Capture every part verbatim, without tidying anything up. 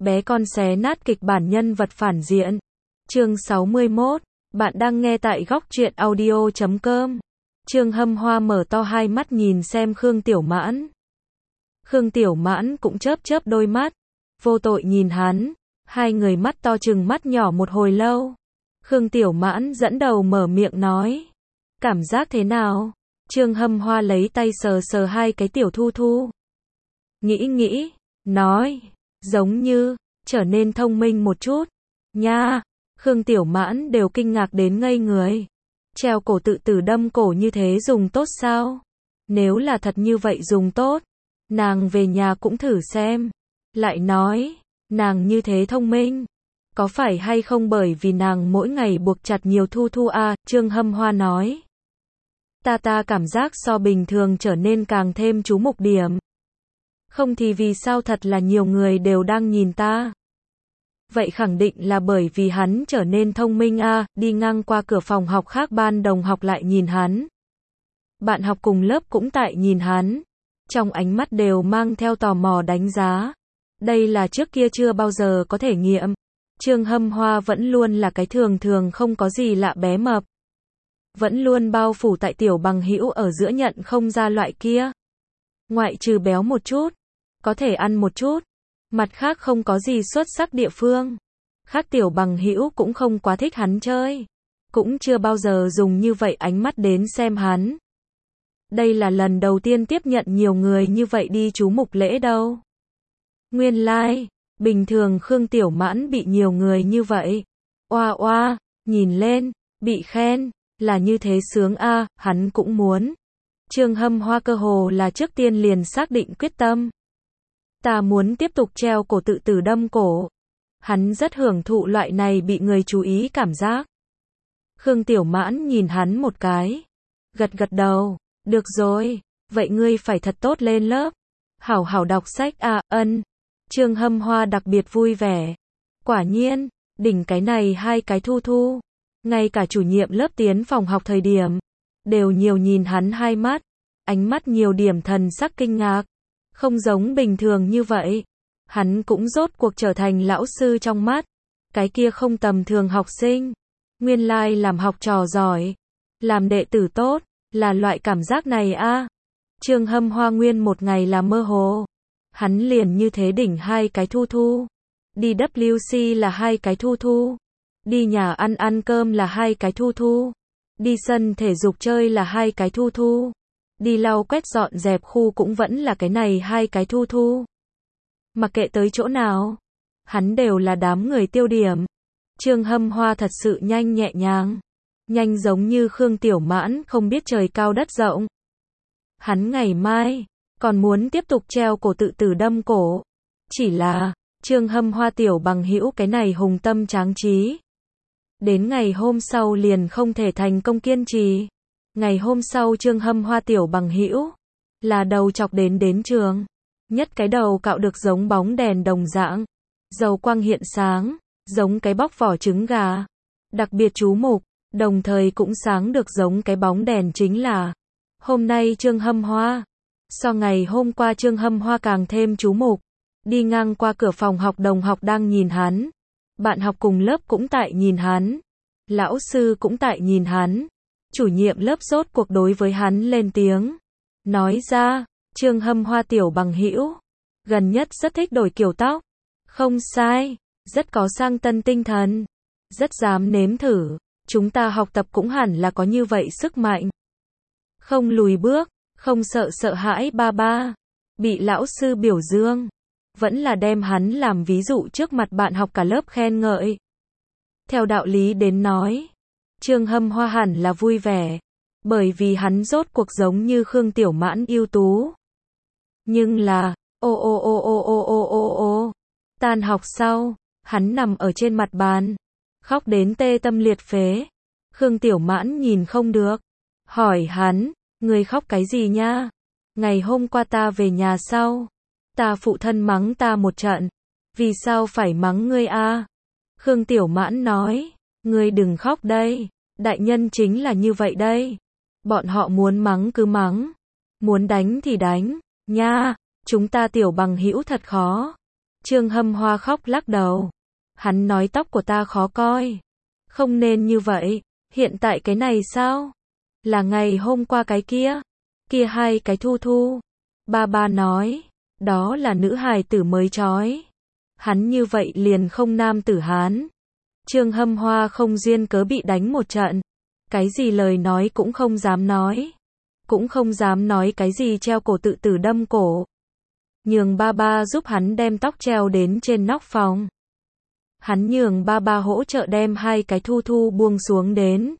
bé con xé nát kịch bản nhân vật phản diện. Chương sáu mươi mốt. Bạn đang nghe tại góc truyện audio chấm com. Trương Hâm Hoa mở to hai mắt nhìn xem Khương Tiểu Mãn. Khương Tiểu Mãn cũng chớp chớp đôi mắt, vô tội nhìn hắn, hai người mắt to chừng mắt nhỏ một hồi lâu. Khương Tiểu Mãn dẫn đầu mở miệng nói, cảm giác thế nào? Trương Hâm Hoa lấy tay sờ sờ hai cái tiểu thu thu. Nghĩ nghĩ, nói, giống như, trở nên thông minh một chút. Nha, Khương Tiểu Mãn đều kinh ngạc đến ngây người. Treo cổ tự tử đâm cổ như thế dùng tốt sao? Nếu là thật như vậy dùng tốt, nàng về nhà cũng thử xem. Lại nói, nàng như thế thông minh, có phải hay không bởi vì nàng mỗi ngày buộc chặt nhiều thu thu à? Trương Hâm Hoa nói. Ta ta cảm giác so bình thường trở nên càng thêm chú mục điểm. Không thì vì sao thật là nhiều người đều đang nhìn ta. Vậy khẳng định là bởi vì hắn trở nên thông minh à? Đi ngang qua cửa phòng học khác ban đồng học lại nhìn hắn. Bạn học cùng lớp cũng tại nhìn hắn. Trong ánh mắt đều mang theo tò mò đánh giá. Đây là trước kia chưa bao giờ có thể nghiệm. Trương Hâm Hoa vẫn luôn là cái thường thường không có gì lạ bé mập. Vẫn luôn bao phủ tại tiểu bằng hữu ở giữa nhận không ra loại kia. Ngoại trừ béo một chút, có thể ăn một chút, mặt khác không có gì xuất sắc địa phương. Khác tiểu bằng hữu cũng không quá thích hắn chơi. Cũng chưa bao giờ dùng như vậy ánh mắt đến xem hắn. Đây là lần đầu tiên tiếp nhận nhiều người như vậy đi chú mục lễ đâu. Nguyên lai, like, bình thường Khương Tiểu Mãn bị nhiều người như vậy. Oa oa, nhìn lên, bị khen, là như thế sướng a, à, hắn cũng muốn. Trương Hâm Hoa cơ hồ là trước tiên liền xác định quyết tâm. Ta muốn tiếp tục treo cổ tự tử đâm cổ. Hắn rất hưởng thụ loại này bị người chú ý cảm giác. Khương Tiểu Mãn nhìn hắn một cái. Gật gật đầu. Được rồi, vậy ngươi phải thật tốt lên lớp. Hảo hảo đọc sách à, ân. Trương Hâm Hoa đặc biệt vui vẻ. Quả nhiên, đỉnh cái này hai cái thu thu. Ngay cả chủ nhiệm lớp tiến phòng học thời điểm, đều nhiều nhìn hắn hai mắt. Ánh mắt nhiều điểm thần sắc kinh ngạc. Không giống bình thường như vậy. Hắn cũng rốt cuộc trở thành lão sư trong mắt. Cái kia không tầm thường học sinh. Nguyên lai like làm học trò giỏi. Làm đệ tử tốt. Là loại cảm giác này a. À. Trương Hâm Hoa nguyên một ngày là mơ hồ. Hắn liền như thế đỉnh hai cái thu thu. Đi W C là hai cái thu thu. Đi nhà ăn ăn cơm là hai cái thu thu. Đi sân thể dục chơi là hai cái thu thu. Đi lau quét dọn dẹp khu cũng vẫn là cái này hai cái thu thu. Mặc kệ tới chỗ nào, hắn đều là đám người tiêu điểm. Trương Hâm Hoa thật sự nhanh nhẹ nhàng. Nhanh giống như Khương Tiểu Mãn không biết trời cao đất rộng. Hắn ngày mai còn muốn tiếp tục treo cổ tự tử đâm cổ. Chỉ là Trương Hâm Hoa tiểu bằng hữu cái này hùng tâm tráng trí. Đến ngày hôm sau liền không thể thành công kiên trì. Ngày hôm sau Trương Hâm Hoa tiểu bằng hữu là đầu chọc đến đến trường. Nhất cái đầu cạo được giống bóng đèn đồng dạng. Dầu quang hiện sáng, giống cái bóc vỏ trứng gà. Đặc biệt chú mục. Đồng thời cũng sáng được giống cái bóng đèn chính là hôm nay Trương Hâm Hoa. So ngày hôm qua Trương Hâm Hoa càng thêm chú mục. Đi ngang qua cửa phòng học đồng học đang nhìn hắn. Bạn học cùng lớp cũng tại nhìn hắn. Lão sư cũng tại nhìn hắn. Chủ nhiệm lớp rốt cuộc đối với hắn lên tiếng. Nói ra, Trương Hâm Hoa tiểu bằng hữu gần nhất rất thích đổi kiểu tóc. Không sai, rất có sang tân tinh thần. Rất dám nếm thử. Chúng ta học tập cũng hẳn là có như vậy sức mạnh. Không lùi bước, không sợ sợ hãi ba ba. Bị lão sư biểu dương. Vẫn là đem hắn làm ví dụ trước mặt bạn học cả lớp khen ngợi. Theo đạo lý đến nói, Trương Hâm Hoa hẳn là vui vẻ. Bởi vì hắn rốt cuộc giống như Khương Tiểu Mãn ưu tú. Nhưng là, ô ô ô ô ô ô ô ô. Tan học sau, hắn nằm ở trên mặt bàn. Khóc đến tê tâm liệt phế. Khương Tiểu Mãn nhìn không được. Hỏi hắn, người khóc cái gì nha? Ngày hôm qua ta về nhà sau. Ta phụ thân mắng ta một trận. Vì sao phải mắng ngươi a? À? Khương Tiểu Mãn nói, ngươi đừng khóc đây. Đại nhân chính là như vậy đây. Bọn họ muốn mắng cứ mắng. Muốn đánh thì đánh. Nha, chúng ta tiểu bằng hữu thật khó. Trương Hâm Hoa khóc lắc đầu. Hắn nói tóc của ta khó coi. Không nên như vậy. Hiện tại cái này sao? Là ngày hôm qua cái kia. Kia hai cái Thu Thu. Ba ba nói. Đó là nữ hài tử mới chói. Hắn như vậy liền không nam tử Hán. Trương Hâm Hoa không duyên cớ bị đánh một trận. Cái gì lời nói cũng không dám nói. Cũng không dám nói cái gì treo cổ tự tử đâm cổ. Nhường ba ba giúp hắn đem tóc treo đến trên nóc phòng. Hắn nhường ba ba hỗ trợ đem hai cái Thu Thu buông xuống đến.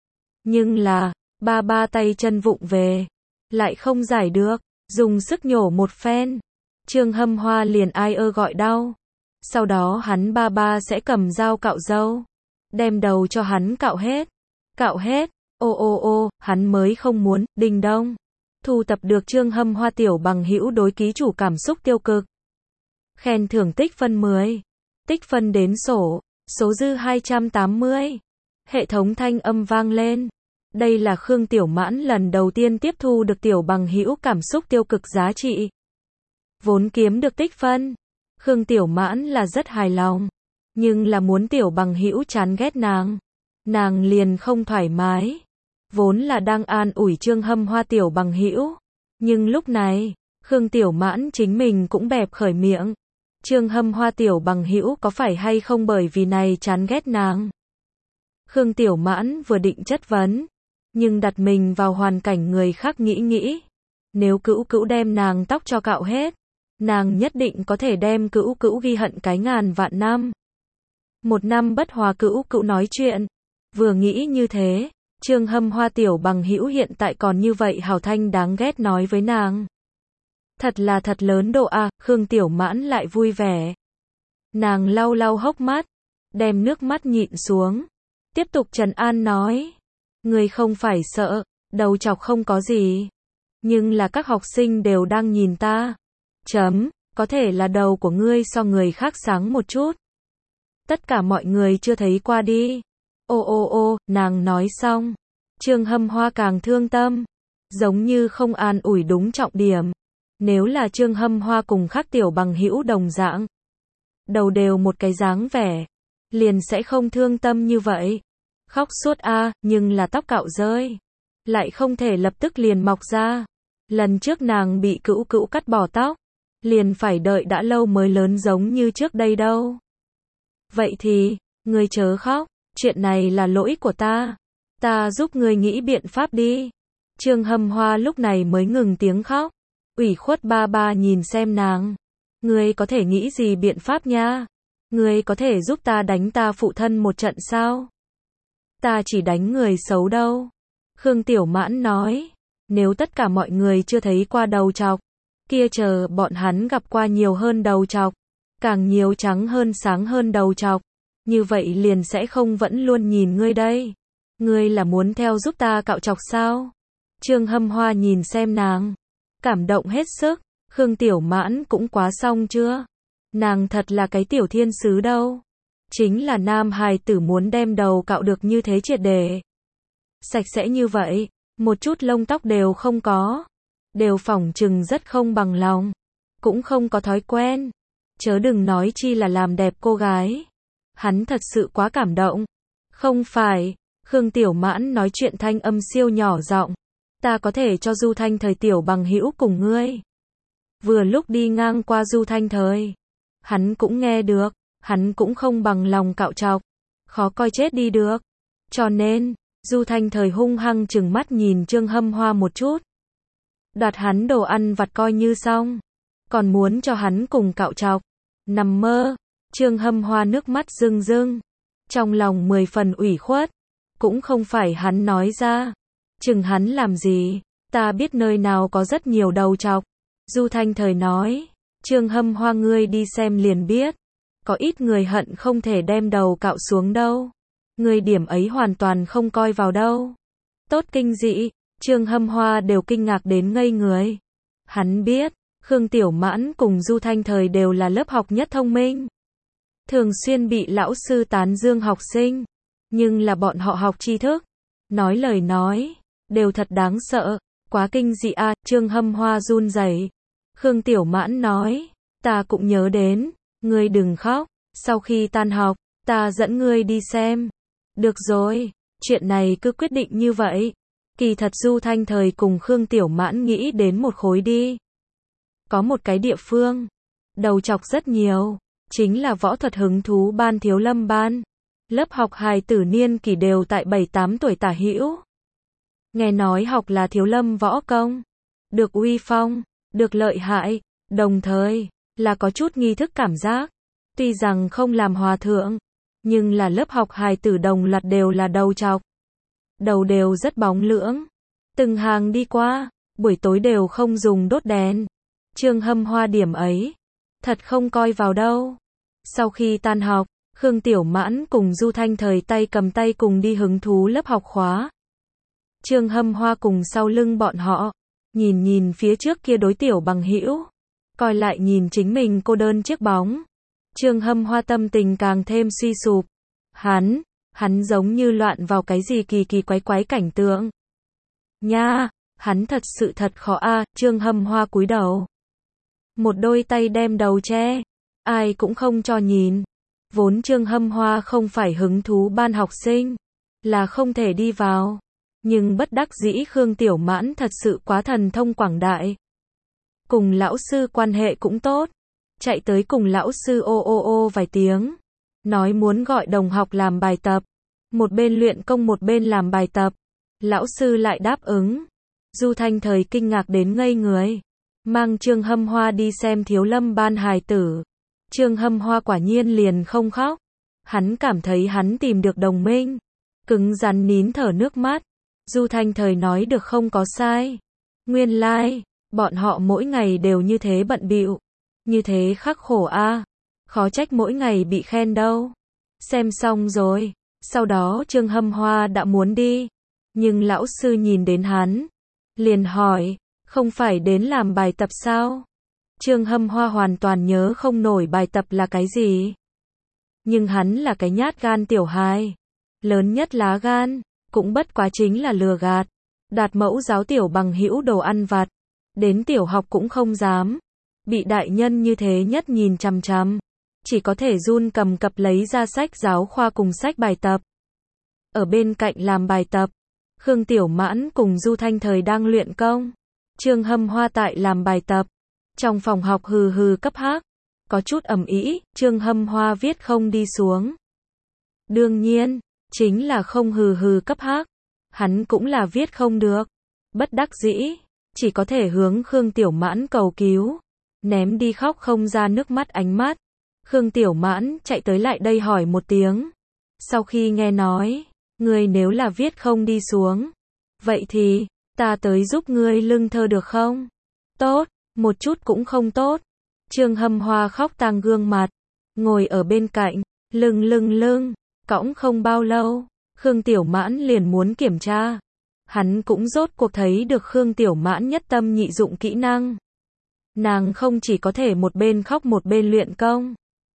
Nhưng là, ba ba tay chân vụng về. Lại không giải được. Dùng sức nhổ một phen. Trương Hâm Hoa liền ai ơ gọi đau. Sau đó hắn ba ba sẽ cầm dao cạo râu. Đem đầu cho hắn cạo hết. Cạo hết. Ô ô ô, hắn mới không muốn. Đinh đông. Thu tập được Trương Hâm Hoa tiểu bằng hữu đối ký chủ cảm xúc tiêu cực. Khen thưởng tích phân mười. Tích phân đến sổ. Số dư hai trăm tám mươi. Hệ thống thanh âm vang lên. Đây là Khương Tiểu Mãn lần đầu tiên tiếp thu được tiểu bằng hữu cảm xúc tiêu cực giá trị. Vốn kiếm được tích phân. Khương Tiểu Mãn là rất hài lòng. Nhưng là muốn tiểu bằng hữu chán ghét nàng. Nàng liền không thoải mái. Vốn là đang an ủi Trương Hâm Hoa tiểu bằng hữu. Nhưng lúc này, Khương Tiểu Mãn chính mình cũng bẹp khởi miệng. Trương Hâm Hoa tiểu bằng hữu có phải hay không bởi vì này chán ghét nàng? Khương Tiểu Mãn vừa định chất vấn. Nhưng đặt mình vào hoàn cảnh người khác nghĩ nghĩ. Nếu Cữu Cữu đem nàng tóc cho cạo hết. Nàng nhất định có thể đem Cữu Cữu ghi hận cái ngàn vạn năm. Một năm bất hòa Cữu Cữu nói chuyện. Vừa nghĩ như thế, Trương Hâm Hoa tiểu bằng hữu hiện tại còn như vậy hào thanh đáng ghét nói với nàng. Thật là thật lớn độ a, à, Khương Tiểu Mãn lại vui vẻ. Nàng lau lau hốc mắt, đem nước mắt nhịn xuống. Tiếp tục trấn an nói. Ngươi không phải sợ, đầu chọc không có gì. Nhưng là các học sinh đều đang nhìn ta. Chấm, có thể là đầu của ngươi so người khác sáng một chút. Tất cả mọi người chưa thấy qua đi. Ô ô ô, nàng nói xong. Trương Hâm Hoa càng thương tâm. Giống như không an ủi đúng trọng điểm. Nếu là Trương Hâm Hoa cùng khác tiểu bằng hữu đồng dạng. Đầu đều một cái dáng vẻ. Liền sẽ không thương tâm như vậy. Khóc suốt a, nhưng là tóc cạo rơi. Lại không thể lập tức liền mọc ra. Lần trước nàng bị Cữu Cữu cắt bỏ tóc. Liền phải đợi đã lâu mới lớn giống như trước đây đâu. Vậy thì, ngươi chớ khóc. Chuyện này là lỗi của ta. Ta giúp ngươi nghĩ biện pháp đi. Trương Hâm Hoa lúc này mới ngừng tiếng khóc. Ủy khuất ba ba nhìn xem nàng. Ngươi có thể nghĩ gì biện pháp nha? Ngươi có thể giúp ta đánh ta phụ thân một trận sao? Ta chỉ đánh người xấu đâu. Khương Tiểu Mãn nói. Nếu tất cả mọi người chưa thấy qua đầu trọc. Kia chờ bọn hắn gặp qua nhiều hơn đầu trọc. Càng nhiều trắng hơn sáng hơn đầu trọc. Như vậy liền sẽ không vẫn luôn nhìn ngươi đây. Ngươi là muốn theo giúp ta cạo trọc sao? Trương Hâm Hoa nhìn xem nàng. Cảm động hết sức. Khương Tiểu Mãn cũng quá xong chưa? Nàng thật là cái tiểu thiên sứ đâu. Chính là nam hài tử muốn đem đầu cạo được như thế triệt để. Sạch sẽ như vậy. Một chút lông tóc đều không có. Đều phỏng chừng rất không bằng lòng. Cũng không có thói quen. Chớ đừng nói chi là làm đẹp cô gái. Hắn thật sự quá cảm động. Không phải. Khương Tiểu Mãn nói chuyện thanh âm siêu nhỏ giọng. Ta có thể cho Du Thanh Thời tiểu bằng hữu cùng ngươi. Vừa lúc đi ngang qua Du Thanh Thời. Hắn cũng nghe được. Hắn cũng không bằng lòng cạo trọc. Khó coi chết đi được. Cho nên, Du Thanh Thời hung hăng chừng mắt nhìn Trương Hâm Hoa một chút. Đoạt hắn đồ ăn vặt coi như xong. Còn muốn cho hắn cùng cạo trọc. Nằm mơ. Trương Hâm Hoa nước mắt rưng rưng. Trong lòng mười phần ủy khuất. Cũng không phải hắn nói ra. Chừng hắn làm gì. Ta biết nơi nào có rất nhiều đầu trọc. Du Thanh Thời nói. Trương Hâm Hoa ngươi đi xem liền biết. Có ít người hận không thể đem đầu cạo xuống đâu. Người điểm ấy hoàn toàn không coi vào đâu. Tốt kinh dị. Trương Hâm Hoa đều kinh ngạc đến ngây người. Hắn biết. Khương Tiểu Mãn cùng Du Thanh Thời đều là lớp học nhất thông minh. Thường xuyên bị lão sư tán dương học sinh. Nhưng là bọn họ học tri thức. Nói lời nói. Đều thật đáng sợ. Quá kinh dị a. Trương Hâm Hoa run rẩy. Khương Tiểu Mãn nói. Ta cũng nhớ đến. Ngươi đừng khóc, sau khi tan học, ta dẫn ngươi đi xem. Được rồi, chuyện này cứ quyết định như vậy. Kỳ thật Du Thanh Thời cùng Khương Tiểu Mãn nghĩ đến một khối đi. Có một cái địa phương, đầu chọc rất nhiều, chính là võ thuật hứng thú ban thiếu lâm ban. Lớp học hài tử niên kỷ đều tại bảy tám tuổi tả hữu. Nghe nói học là thiếu lâm võ công, được uy phong, được lợi hại, đồng thời là có chút nghi thức cảm giác. Tuy rằng không làm hòa thượng, nhưng là lớp học hài tử đồng loạt đều là đầu chọc. Đầu đều rất bóng lưỡng. Từng hàng đi qua, buổi tối đều không dùng đốt đèn. Trương Hâm Hoa điểm ấy, thật không coi vào đâu. Sau khi tan học, Khương Tiểu Mãn cùng Du Thanh Thời tay cầm tay cùng đi hứng thú lớp học khóa. Trương Hâm Hoa cùng sau lưng bọn họ, nhìn nhìn phía trước kia đối tiểu bằng hữu, coi lại nhìn chính mình cô đơn chiếc bóng. Trương Hâm Hoa tâm tình càng thêm suy sụp. Hắn, hắn giống như loạn vào cái gì kỳ kỳ quái quái cảnh tượng. Nha, hắn thật sự thật khó a, à, Trương Hâm Hoa cúi đầu. Một đôi tay đem đầu che, ai cũng không cho nhìn. Vốn Trương Hâm Hoa không phải hứng thú ban học sinh, là không thể đi vào. Nhưng bất đắc dĩ Khương Tiểu Mãn thật sự quá thần thông quảng đại. Cùng lão sư quan hệ cũng tốt. Chạy tới cùng lão sư ô ô ô vài tiếng. Nói muốn gọi đồng học làm bài tập. Một bên luyện công một bên làm bài tập. Lão sư lại đáp ứng. Du Thanh Thời kinh ngạc đến ngây người. Mang Trương Hâm Hoa đi xem thiếu lâm ban hài tử. Trương Hâm Hoa quả nhiên liền không khóc. Hắn cảm thấy hắn tìm được đồng minh. Cứng rắn nín thở nước mắt. Du Thanh Thời nói được không có sai. Nguyên lai, like, bọn họ mỗi ngày đều như thế bận bịu, như thế khắc khổ a, à. Khó trách mỗi ngày bị khen đâu. Xem xong rồi, sau đó Trương Hâm Hoa đã muốn đi, nhưng lão sư nhìn đến hắn, liền hỏi, không phải đến làm bài tập sao? Trương Hâm Hoa hoàn toàn nhớ không nổi bài tập là cái gì. Nhưng hắn là cái nhát gan tiểu hài, lớn nhất lá gan, cũng bất quá chính là lừa gạt, đạt mẫu giáo tiểu bằng hữu đồ ăn vặt, đến tiểu học cũng không dám, bị đại nhân như thế nhất nhìn chằm chằm, chỉ có thể run cầm cập lấy ra sách giáo khoa cùng sách bài tập. Ở bên cạnh làm bài tập, Khương Tiểu Mãn cùng Du Thanh Thời đang luyện công, Trương Hâm Hoa tại làm bài tập, trong phòng học hừ hừ cấp hắc, có chút ầm ĩ, Trương Hâm Hoa viết không đi xuống. Đương nhiên, chính là không hừ hừ cấp hắc, hắn cũng là viết không được, bất đắc dĩ, chỉ có thể hướng Khương Tiểu Mãn cầu cứu, ném đi khóc không ra nước mắt ánh mắt. Khương Tiểu Mãn chạy tới lại đây hỏi một tiếng, sau khi nghe nói, ngươi nếu là viết không đi xuống, vậy thì, ta tới giúp ngươi lưng thơ được không? Tốt, một chút cũng không tốt. Trương Hâm Hoa khóc tang gương mặt, ngồi ở bên cạnh, lưng lưng lưng, cõng không bao lâu, Khương Tiểu Mãn liền muốn kiểm tra. Hắn cũng rốt cuộc thấy được Khương Tiểu Mãn nhất tâm nhị dụng kỹ năng. Nàng không chỉ có thể một bên khóc một bên luyện công,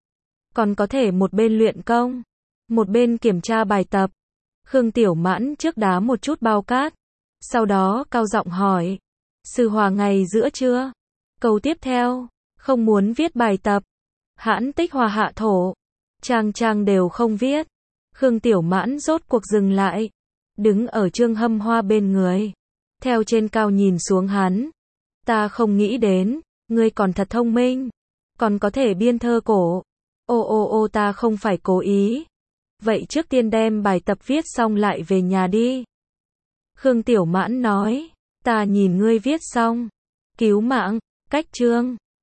còn có thể một bên luyện công, một bên kiểm tra bài tập. Khương Tiểu Mãn trước đá một chút bao cát, sau đó cao giọng hỏi, sư hòa ngày giữa chưa? Câu tiếp theo, không muốn viết bài tập. Hãn tích hòa hạ thổ, trang trang đều không viết. Khương Tiểu Mãn rốt cuộc dừng lại, đứng ở Trương Hâm Hoa bên người, theo trên cao nhìn xuống hắn. Ta không nghĩ đến, ngươi còn thật thông minh, còn có thể biên thơ cổ. Ô ô ô ta không phải cố ý. Vậy trước tiên đem bài tập viết xong lại về nhà đi. Khương Tiểu Mãn nói, ta nhìn ngươi viết xong. Cứu mạng, cách chương.